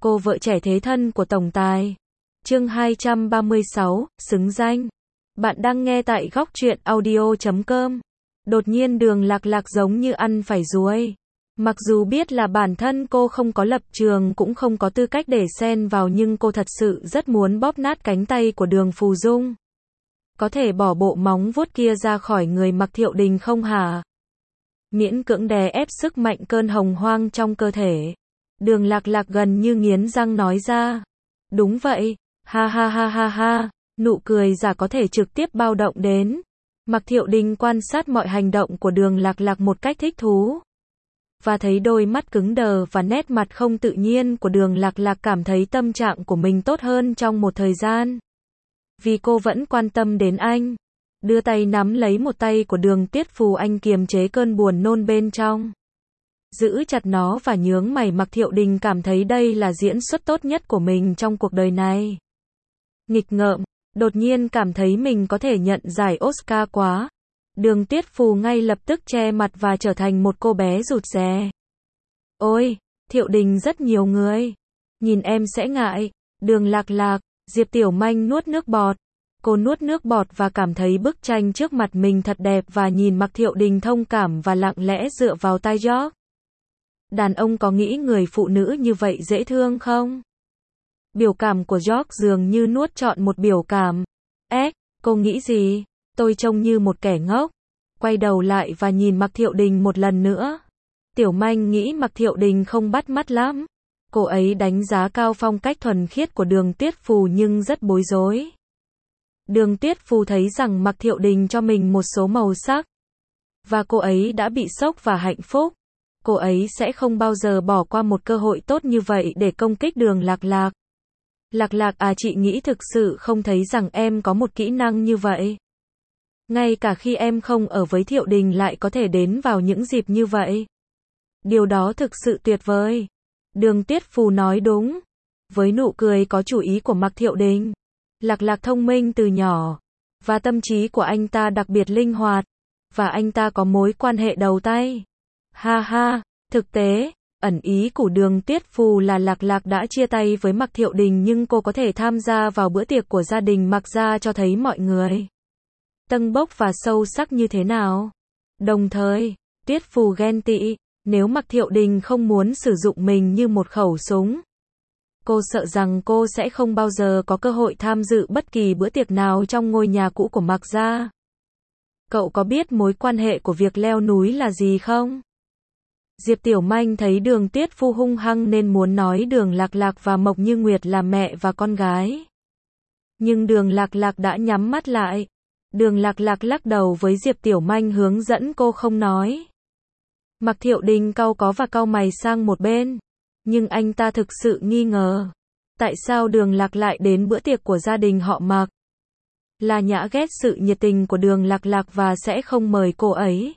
cô vợ trẻ thế thân của tổng tài. Chương 236, xứng danh. Bạn đang nghe tại góc truyện audio.com. Đột nhiên Đường Lạc Lạc giống như ăn phải ruồi. Mặc dù biết là bản thân cô không có lập trường cũng không có tư cách để xen vào, nhưng cô thật sự rất muốn bóp nát cánh tay của Đường Phù Dung. Có thể bỏ bộ móng vuốt kia ra khỏi người Mạc Thiệu Đình không hả? Miễn cưỡng đè ép sức mạnh cơn hồng hoang trong cơ thể. Đường Lạc Lạc gần như nghiến răng nói ra. Đúng vậy, ha ha ha ha ha, nụ cười giả có thể trực tiếp bao động đến. Mạc Thiệu Đình quan sát mọi hành động của Đường Lạc Lạc một cách thích thú. Và thấy đôi mắt cứng đờ và nét mặt không tự nhiên của Đường Lạc Lạc, cảm thấy tâm trạng của mình tốt hơn trong một thời gian. Vì cô vẫn quan tâm đến anh. Đưa tay nắm lấy một tay của Đường Tiết Phù, anh kiềm chế cơn buồn nôn bên trong. Giữ chặt nó và nhướng mày. Mạc Thiệu Đình cảm thấy đây là diễn xuất tốt nhất của mình trong cuộc đời này. Nghịch ngợm, đột nhiên cảm thấy mình có thể nhận giải Oscar quá. Đường Tiết Phù ngay lập tức che mặt và trở thành một cô bé rụt rè. Ôi, Thiệu Đình rất nhiều người. Nhìn em sẽ ngại. Đường Lạc Lạc, Diệp Tiểu Manh nuốt nước bọt. Cô nuốt nước bọt và cảm thấy bức tranh trước mặt mình thật đẹp và nhìn Mạc Thiệu Đình thông cảm và lặng lẽ dựa vào tai George. Đàn ông có nghĩ người phụ nữ như vậy dễ thương không? Biểu cảm của George dường như nuốt trọn một biểu cảm. Cô nghĩ gì? Tôi trông như một kẻ ngốc. Quay đầu lại và nhìn Mạc Thiệu Đình một lần nữa. Tiểu Manh nghĩ Mạc Thiệu Đình không bắt mắt lắm. Cô ấy đánh giá cao phong cách thuần khiết của Đường Tiết Phù nhưng rất bối rối. Đường Tiết Phù thấy rằng Mạc Thiệu Đình cho mình một số màu sắc. Và cô ấy đã bị sốc và hạnh phúc. Cô ấy sẽ không bao giờ bỏ qua một cơ hội tốt như vậy để công kích Đường Lạc Lạc. Lạc Lạc à, chị nghĩ thực sự không thấy rằng em có một kỹ năng như vậy. Ngay cả khi em không ở với Thiệu Đình lại có thể đến vào những dịp như vậy. Điều đó thực sự tuyệt vời. Đường Tiết Phù nói đúng. Với nụ cười có chủ ý của Mạc Thiệu Đình. Lạc Lạc thông minh từ nhỏ. Và tâm trí của anh ta đặc biệt linh hoạt. Và anh ta có mối quan hệ đầu tay. Ha ha, thực tế, ẩn ý của Đường Tiết Phù là Lạc Lạc đã chia tay với Mạc Thiệu Đình nhưng cô có thể tham gia vào bữa tiệc của gia đình Mạc gia cho thấy mọi người tâng bốc và sâu sắc như thế nào. Đồng thời, Tiết Phù ghen tị, nếu Mạc Thiệu Đình không muốn sử dụng mình như một khẩu súng. Cô sợ rằng cô sẽ không bao giờ có cơ hội tham dự bất kỳ bữa tiệc nào trong ngôi nhà cũ của Mạc gia. Cậu có biết mối quan hệ của việc leo núi là gì không? Diệp Tiểu Manh thấy Đường Tiết Phù hung hăng nên muốn nói Đường Lạc Lạc và Mộc Như Nguyệt là mẹ và con gái. Nhưng Đường Lạc Lạc đã nhắm mắt lại. Đường Lạc Lạc lắc đầu với Diệp Tiểu Manh hướng dẫn cô không nói. Mạc Thiệu Đình cau có và cau mày sang một bên. Nhưng anh ta thực sự nghi ngờ. Tại sao Đường Lạc lại đến bữa tiệc của gia đình họ Mạc? Là Nhã ghét sự nhiệt tình của Đường Lạc Lạc và sẽ không mời cô ấy.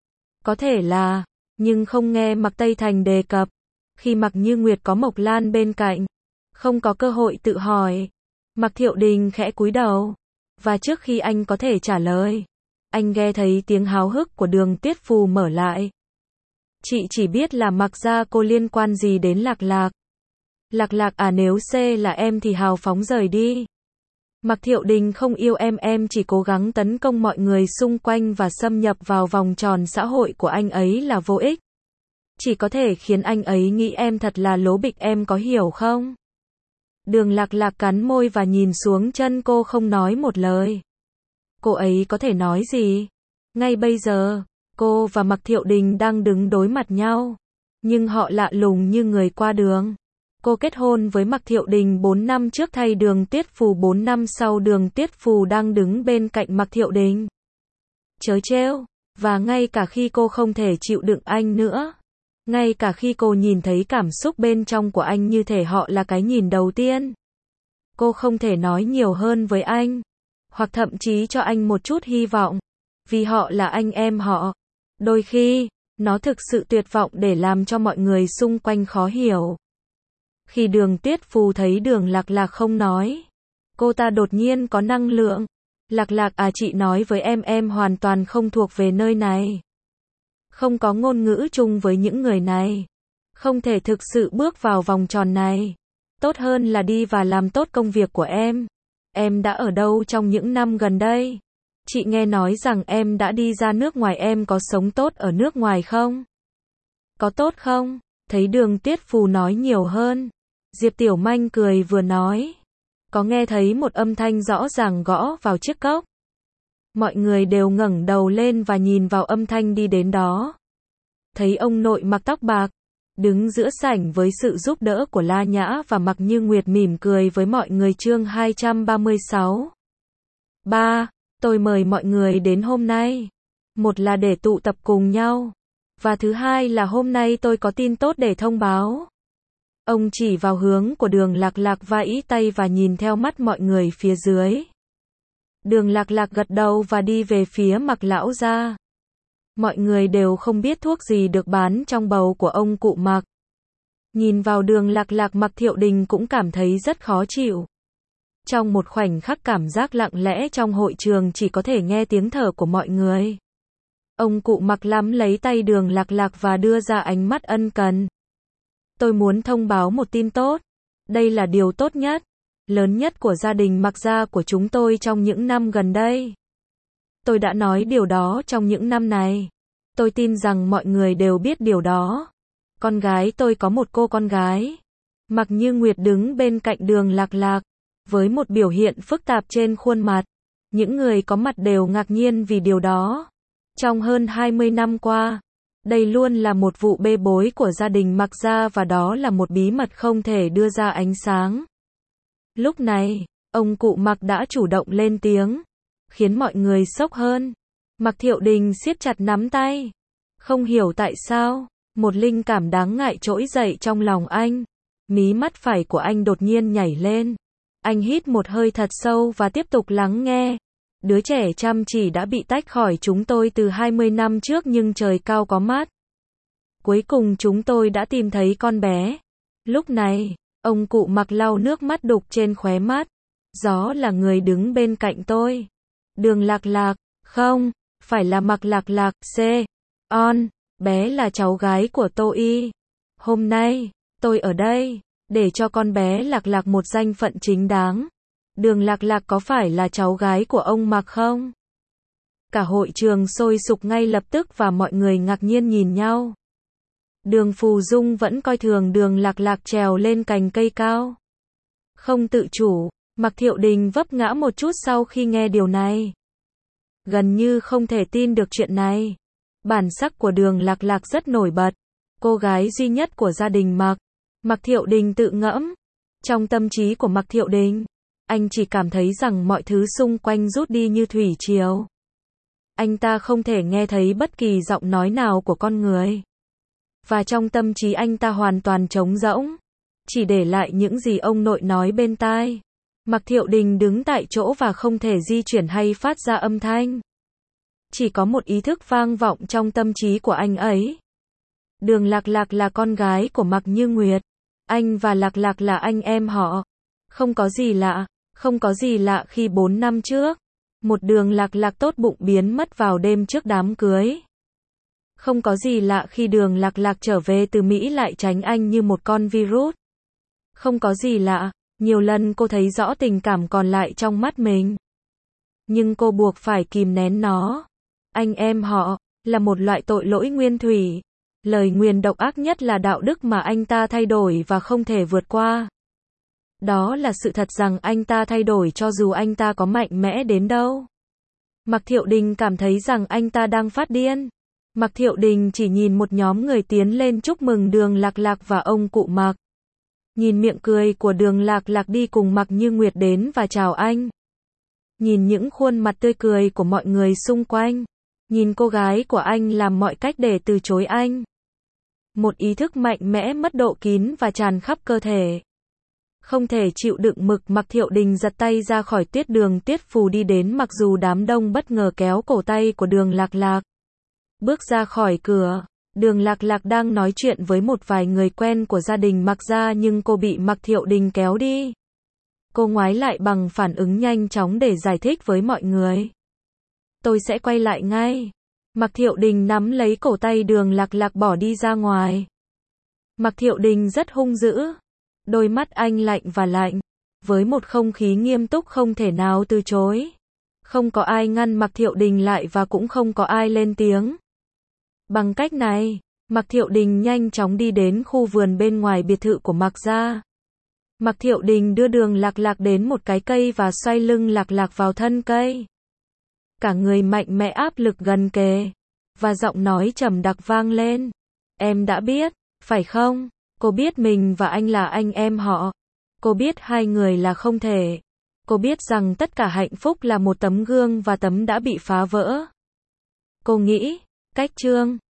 Có thể là, nhưng không nghe Mạc Tây Thành đề cập. Khi Mạc Như Nguyệt có Mộc Lan bên cạnh, không có cơ hội tự hỏi. Mạc Thiệu Đình khẽ cúi đầu. Và trước khi anh có thể trả lời, anh nghe thấy tiếng háo hức của Đường Tiết Phù mở lại. Chị chỉ biết là Mạc gia cô liên quan gì đến Lạc Lạc. Lạc Lạc à, nếu C là em thì hào phóng rời đi. Mạc Thiệu Đình không yêu em chỉ cố gắng tấn công mọi người xung quanh và xâm nhập vào vòng tròn xã hội của anh ấy là vô ích. Chỉ có thể khiến anh ấy nghĩ em thật là lố bịch, em có hiểu không? Đường Lạc Lạc cắn môi và nhìn xuống chân cô, không nói một lời. Cô ấy có thể nói gì? Ngay bây giờ, cô và Mạc Thiệu Đình đang đứng đối mặt nhau. Nhưng họ lạ lùng như người qua đường. Cô kết hôn với Mạc Thiệu Đình 4 năm trước thay Đường Tiết Phù 4 năm sau. Đường Tiết Phù đang đứng bên cạnh Mạc Thiệu Đình. Trớ trêu. Và ngay cả khi cô không thể chịu đựng anh nữa. Ngay cả khi cô nhìn thấy cảm xúc bên trong của anh như thể họ là cái nhìn đầu tiên. Cô không thể nói nhiều hơn với anh. Hoặc thậm chí cho anh một chút hy vọng. Vì họ là anh em họ. Đôi khi, nó thực sự tuyệt vọng để làm cho mọi người xung quanh khó hiểu. Khi Đường Tiết Phù thấy Đường Lạc Lạc không nói, cô ta đột nhiên có năng lượng. Lạc Lạc à, chị nói với em hoàn toàn không thuộc về nơi này. Không có ngôn ngữ chung với những người này. Không thể thực sự bước vào vòng tròn này. Tốt hơn là đi và làm tốt công việc của em. Em đã ở đâu trong những năm gần đây? Chị nghe nói rằng em đã đi ra nước ngoài, em có sống tốt ở nước ngoài không? Có tốt không? Thấy Đường Tuyết Phù nói nhiều hơn. Diệp Tiểu Manh cười vừa nói. Có nghe thấy một âm thanh rõ ràng gõ vào chiếc cốc. Mọi người đều ngẩng đầu lên và nhìn vào âm thanh đi đến đó. Thấy ông nội mặc tóc bạc, đứng giữa sảnh với sự giúp đỡ của La Nhã và Mạc Như Nguyệt mỉm cười với mọi người. Chương 236. 3. Tôi mời mọi người đến hôm nay. Một là để tụ tập cùng nhau. Và thứ hai là hôm nay tôi có tin tốt để thông báo. Ông chỉ vào hướng của Đường Lạc Lạc vẫy tay và nhìn theo mắt mọi người phía dưới. Đường Lạc Lạc gật đầu và đi về phía Mạc lão gia. Mọi người đều không biết thuốc gì được bán trong bầu của ông cụ Mạc. Nhìn vào Đường Lạc Lạc, Mạc Thiệu Đình cũng cảm thấy rất khó chịu. Trong một khoảnh khắc cảm giác lặng lẽ trong hội trường chỉ có thể nghe tiếng thở của mọi người. Ông cụ Mạc nắm lấy tay Đường Lạc Lạc và đưa ra ánh mắt ân cần. Tôi muốn thông báo một tin tốt. Đây là điều tốt nhất, lớn nhất của gia đình Mạc gia của chúng tôi trong những năm gần đây. Tôi đã nói điều đó trong những năm này. Tôi tin rằng mọi người đều biết điều đó. Con gái tôi có một cô con gái. Mạc Như Nguyệt đứng bên cạnh Đường Lạc Lạc, với một biểu hiện phức tạp trên khuôn mặt. Những người có mặt đều ngạc nhiên vì điều đó. Trong hơn 20 năm qua, đây luôn là một vụ bê bối của gia đình Mạc gia và đó là một bí mật không thể đưa ra ánh sáng. Lúc này, ông cụ Mạc đã chủ động lên tiếng, khiến mọi người sốc hơn. Mạc Thiệu Đình siết chặt nắm tay. Không hiểu tại sao, một linh cảm đáng ngại trỗi dậy trong lòng anh. Mí mắt phải của anh đột nhiên nhảy lên. Anh hít một hơi thật sâu và tiếp tục lắng nghe. Đứa trẻ chăm chỉ đã bị tách khỏi chúng tôi từ 20 năm trước, nhưng trời cao có mắt. Cuối cùng chúng tôi đã tìm thấy con bé. Lúc này, ông cụ Mạc lau nước mắt đục trên khóe mắt. Gió là người đứng bên cạnh tôi. Đường Lạc Lạc, không, phải là Mạc Lạc Lạc, bé là cháu gái của Tô Y. Hôm nay, tôi ở đây, để cho con bé Lạc Lạc một danh phận chính đáng. Đường Lạc Lạc có phải là cháu gái của ông Mạc không? Cả hội trường sôi sục ngay lập tức và mọi người ngạc nhiên nhìn nhau. Đường Phù Dung vẫn coi thường Đường Lạc Lạc trèo lên cành cây cao. Không tự chủ, Mạc Thiệu Đình vấp ngã một chút sau khi nghe điều này. Gần như không thể tin được chuyện này. Bản sắc của Đường Lạc Lạc rất nổi bật. Cô gái duy nhất của gia đình Mạc. Mạc Thiệu Đình tự ngẫm. Trong tâm trí của Mạc Thiệu Đình, anh chỉ cảm thấy rằng mọi thứ xung quanh rút đi như thủy triều. Anh ta không thể nghe thấy bất kỳ giọng nói nào của con người. Và trong tâm trí anh ta hoàn toàn trống rỗng. Chỉ để lại những gì ông nội nói bên tai. Mạc Thiệu Đình đứng tại chỗ và không thể di chuyển hay phát ra âm thanh. Chỉ có một ý thức vang vọng trong tâm trí của anh ấy. Đường Lạc Lạc là con gái của Mạc Như Nguyệt. Anh và Lạc Lạc là anh em họ. Không có gì lạ khi 4 năm trước, một Đường Lạc Lạc tốt bụng biến mất vào đêm trước đám cưới. Không có gì lạ khi Đường Lạc Lạc trở về từ Mỹ lại tránh anh như một con virus. Không có gì lạ, nhiều lần cô thấy rõ tình cảm còn lại trong mắt mình. Nhưng cô buộc phải kìm nén nó. Anh em họ, là một loại tội lỗi nguyên thủy. Lời nguyền độc ác nhất là đạo đức mà anh ta thay đổi và không thể vượt qua. Đó là sự thật rằng anh ta thay đổi cho dù anh ta có mạnh mẽ đến đâu. Mạc Thiệu Đình cảm thấy rằng anh ta đang phát điên. Mạc Thiệu Đình chỉ nhìn một nhóm người tiến lên chúc mừng Đường Lạc Lạc và ông cụ Mạc. Nhìn miệng cười của Đường Lạc Lạc đi cùng Mạc Như Nguyệt đến và chào anh. Nhìn những khuôn mặt tươi cười của mọi người xung quanh. Nhìn cô gái của anh làm mọi cách để từ chối anh. Một ý thức mạnh mẽ mất độ kín và tràn khắp cơ thể. Không thể chịu đựng Mạc Thiệu Đình giật tay ra khỏi Đường Tuyết Phù đi đến, mặc dù đám đông bất ngờ kéo cổ tay của Đường Lạc Lạc. Bước ra khỏi cửa, Đường Lạc Lạc đang nói chuyện với một vài người quen của gia đình Mạc gia, nhưng cô bị Mạc Thiệu Đình kéo đi. Cô ngoái lại bằng phản ứng nhanh chóng để giải thích với mọi người. Tôi sẽ quay lại ngay. Mạc Thiệu Đình nắm lấy cổ tay Đường Lạc Lạc bỏ đi ra ngoài. Mạc Thiệu Đình rất hung dữ. Đôi mắt anh lạnh và lạnh, với một không khí nghiêm túc không thể nào từ chối. Không có ai ngăn Mạc Thiệu Đình lại và cũng không có ai lên tiếng. Bằng cách này, Mạc Thiệu Đình nhanh chóng đi đến khu vườn bên ngoài biệt thự của Mạc gia. Mạc Thiệu Đình đưa Đường Lạc Lạc đến một cái cây và xoay lưng Lạc Lạc vào thân cây. Cả người mạnh mẽ áp lực gần kề, và giọng nói trầm đặc vang lên. Em đã biết, phải không? Cô biết mình và anh là anh em họ. Cô biết hai người là không thể. Cô biết rằng tất cả hạnh phúc là một tấm gương và tấm đã bị phá vỡ. Cô nghĩ, cách Trương